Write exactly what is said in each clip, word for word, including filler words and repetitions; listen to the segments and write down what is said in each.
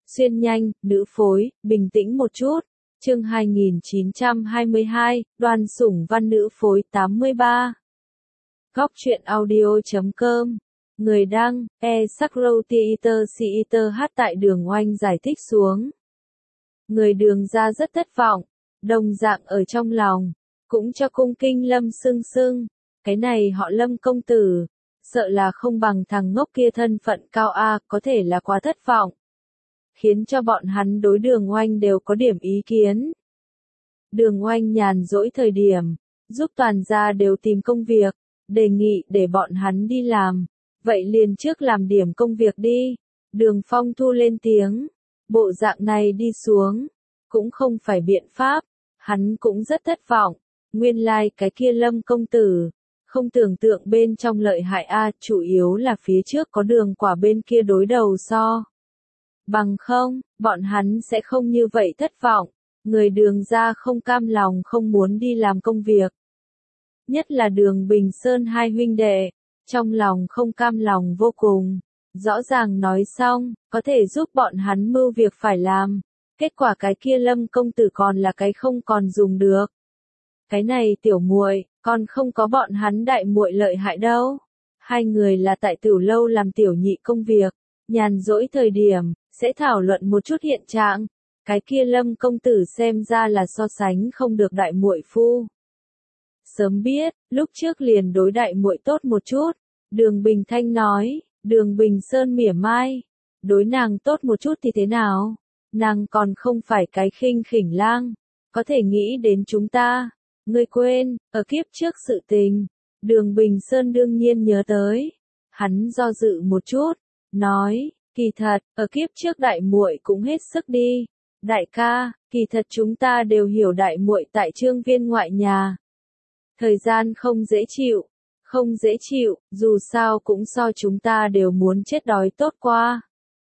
Xuyên nhanh, nữ phối, bình tĩnh một chút. Chương hai nghìn chín trăm hai mươi hai, Đoàn Sủng Văn nữ phối tám mươi ba. Góc truyện audio chấm com. Người đăng, e Sakro Theater Theater hát tại đường oanh giải thích xuống. Người đường ra rất thất vọng, đồng dạng ở trong lòng, cũng cho cung kinh Lâm sưng sưng. Cái này họ Lâm công tử, sợ là không bằng thằng ngốc kia thân phận cao a, có thể là quá thất vọng. Khiến cho bọn hắn đối đường oanh đều có điểm ý kiến. Đường oanh nhàn rỗi thời điểm, giúp toàn gia đều tìm công việc, đề nghị để bọn hắn đi làm. Vậy liền trước làm điểm công việc đi. Đường Phong Thu lên tiếng. Bộ dạng này đi xuống, cũng không phải biện pháp. Hắn cũng rất thất vọng. Nguyên lai like cái kia Lâm công tử, không tưởng tượng bên trong lợi hại a, chủ yếu là phía trước có đường quả bên kia đối đầu so. Bằng không, bọn hắn sẽ không như vậy thất vọng. Người đường ra không cam lòng không muốn đi làm công việc. Nhất là đường Bình Sơn hai huynh đệ, trong lòng không cam lòng vô cùng. Rõ ràng nói xong, có thể giúp bọn hắn mưu việc phải làm. Kết quả cái kia Lâm công tử còn là cái không còn dùng được. Cái này tiểu muội, còn không có bọn hắn đại muội lợi hại đâu. Hai người là tại tiểu lâu làm tiểu nhị công việc, nhàn rỗi thời điểm, sẽ thảo luận một chút hiện trạng. Cái kia Lâm công tử xem ra là so sánh không được đại muội phu. Sớm biết, lúc trước liền đối đại muội tốt một chút. Đường Bình Thanh nói, Đường Bình Sơn mỉa mai. Đối nàng tốt một chút thì thế nào? Nàng còn không phải cái khinh khỉnh lang. Có thể nghĩ đến chúng ta. Ngươi quên, ở kiếp trước sự tình. Đường Bình Sơn đương nhiên nhớ tới. Hắn do dự một chút. Nói, kỳ thật, ở kiếp trước đại muội cũng hết sức đi. Đại ca, kỳ thật chúng ta đều hiểu đại muội tại Trương Viên ngoại nhà. Thời gian không dễ chịu, không dễ chịu, dù sao cũng so chúng ta đều muốn chết đói tốt qua.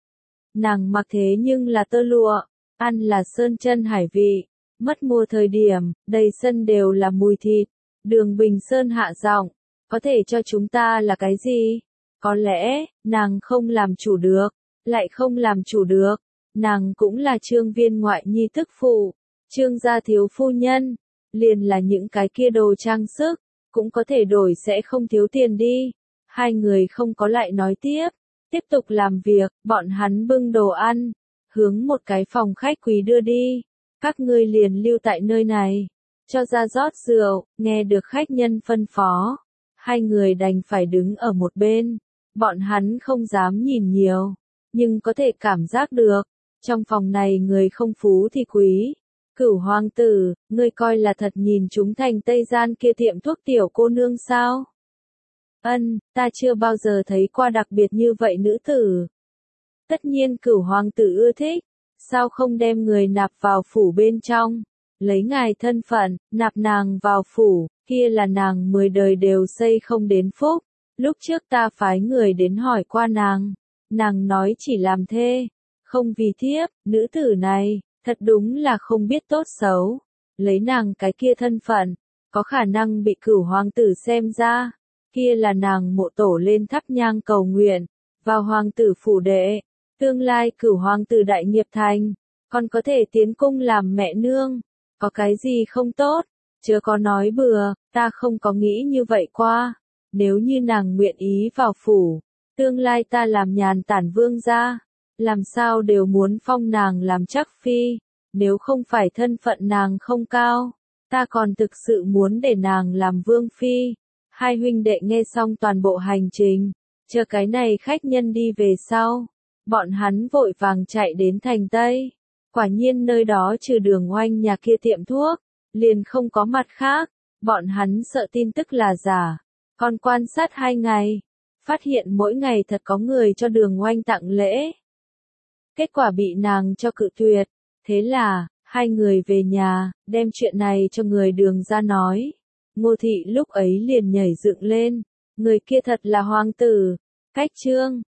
Nàng mặc thế nhưng là tơ lụa, ăn là sơn chân hải vị, mất mùa thời điểm, đầy sân đều là mùi thịt. Đường Bình Sơn hạ giọng, có thể cho chúng ta là cái gì? Có lẽ, nàng không làm chủ được, lại không làm chủ được. Nàng cũng là Trương Viên ngoại nhi tức phụ, Trương gia thiếu phu nhân, liền là những cái kia đồ trang sức, cũng có thể đổi sẽ không thiếu tiền đi. Hai người không có lại nói tiếp, tiếp tục làm việc, bọn hắn bưng đồ ăn, hướng một cái phòng khách quý đưa đi. Các ngươi liền lưu tại nơi này, cho ra rót rượu, nghe được khách nhân phân phó. Hai người đành phải đứng ở một bên, bọn hắn không dám nhìn nhiều, nhưng có thể cảm giác được. Trong phòng này người không phú thì quý. Cửu hoàng tử, ngươi coi là thật nhìn chúng thành Tây Gian kia tiệm thuốc tiểu cô nương sao? Ân, ta chưa bao giờ thấy qua đặc biệt như vậy nữ tử. Tất nhiên cửu hoàng tử ưa thích, sao không đem người nạp vào phủ bên trong? Lấy ngài thân phận, nạp nàng vào phủ, kia là nàng mười đời đều xây không đến phúc. Lúc trước ta phái người đến hỏi qua nàng, nàng nói chỉ làm thê. Không vì thiếp, nữ tử này, thật đúng là không biết tốt xấu. Lấy nàng cái kia thân phận, có khả năng bị cửu hoàng tử xem ra. Kia là nàng mộ tổ lên thắp nhang cầu nguyện, vào hoàng tử phủ đệ. Tương lai cửu hoàng tử đại nghiệp thành, còn có thể tiến cung làm mẹ nương. Có cái gì không tốt, chớ có nói bừa, ta không có nghĩ như vậy qua. Nếu như nàng nguyện ý vào phủ, tương lai ta làm nhàn tản vương gia. Làm sao đều muốn phong nàng làm chắc phi, nếu không phải thân phận nàng không cao, ta còn thực sự muốn để nàng làm vương phi. Hai huynh đệ nghe xong toàn bộ hành trình, chờ cái này khách nhân đi về sau, bọn hắn vội vàng chạy đến thành Tây. Quả nhiên nơi đó trừ đường oanh nhà kia tiệm thuốc, liền không có mặt khác, bọn hắn sợ tin tức là giả, còn quan sát hai ngày, phát hiện mỗi ngày thật có người cho đường oanh tặng lễ. Kết quả bị nàng cho cự tuyệt, thế là, hai người về nhà, đem chuyện này cho người đường ra nói. Ngô thị lúc ấy liền nhảy dựng lên, người kia thật là hoàng tử, cách trương,